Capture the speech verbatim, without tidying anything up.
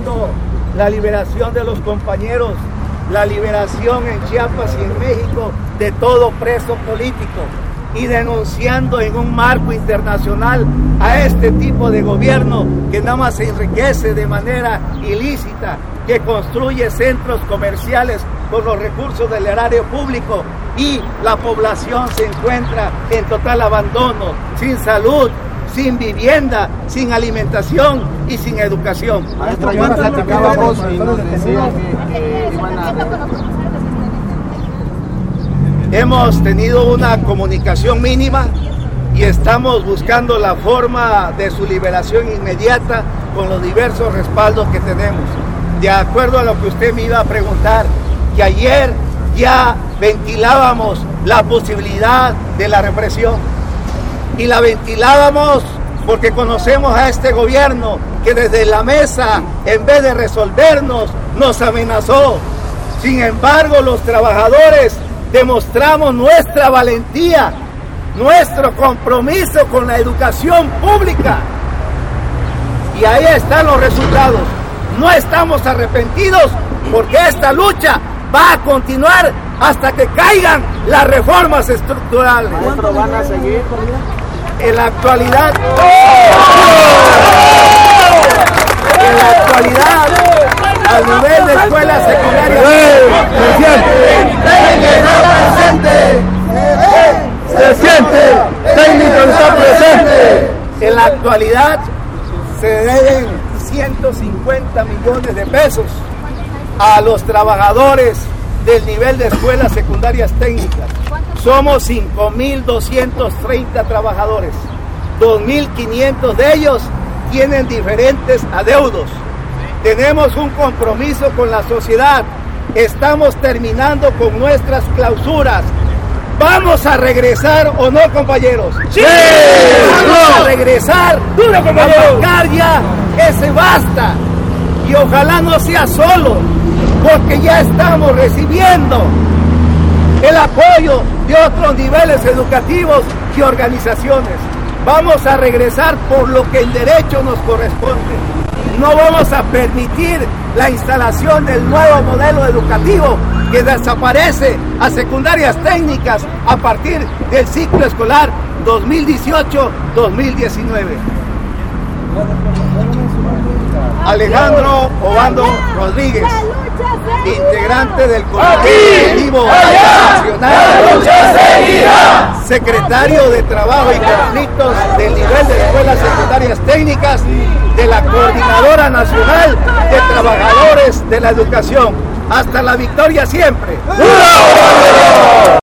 exigiendo la liberación de los compañeros, la liberación en Chiapas y en México de todo preso político, y denunciando en un marco internacional a este tipo de gobierno que nada más se enriquece de manera ilícita, que construye centros comerciales con los recursos del erario público, y la población se encuentra en total abandono, sin salud, sin vivienda, sin alimentación y sin educación. Maestra, yo platicábamos y nos decían que iban a... Hemos tenido una comunicación mínima y estamos buscando la forma de su liberación inmediata con los diversos respaldos que tenemos. De acuerdo a lo que usted me iba a preguntar, que ayer ya ventilábamos la posibilidad de la represión, y la ventilábamos porque conocemos a este gobierno que desde la mesa, en vez de resolvernos, nos amenazó. Sin embargo, los trabajadores demostramos nuestra valentía, nuestro compromiso con la educación pública, y ahí están los resultados. No estamos arrepentidos, porque esta lucha va a continuar hasta que caigan las reformas estructurales. Maestro, ¿van a seguir? En la actualidad, en la actualidad, a nivel de escuelas secundarias, se siente, técnico está presente. En la actualidad se deben ciento cincuenta millones de pesos a los trabajadores del nivel de escuelas secundarias técnicas. Somos cinco mil doscientos treinta trabajadores, dos mil quinientos de ellos tienen diferentes adeudos. Tenemos un compromiso con la sociedad, estamos terminando con nuestras clausuras. ¿Vamos a regresar o no, compañeros? ¡Sí! Vamos a regresar a marcar ya ese basta, y ojalá no sea solo, porque ya estamos recibiendo el apoyo de otros niveles educativos y organizaciones. Vamos a regresar por lo que en derecho nos corresponde. No vamos a permitir la instalación del nuevo modelo educativo que desaparece a secundarias técnicas a partir del ciclo escolar dos mil dieciocho dos mil diecinueve. Alejandro Obando Rodríguez, integrante del Comité Ejecutivo Nacional, secretario de Trabajo y Conflictos del nivel de escuelas secundarias técnicas de la Coordinadora Nacional de Trabajadores de la Educación. Hasta la victoria siempre.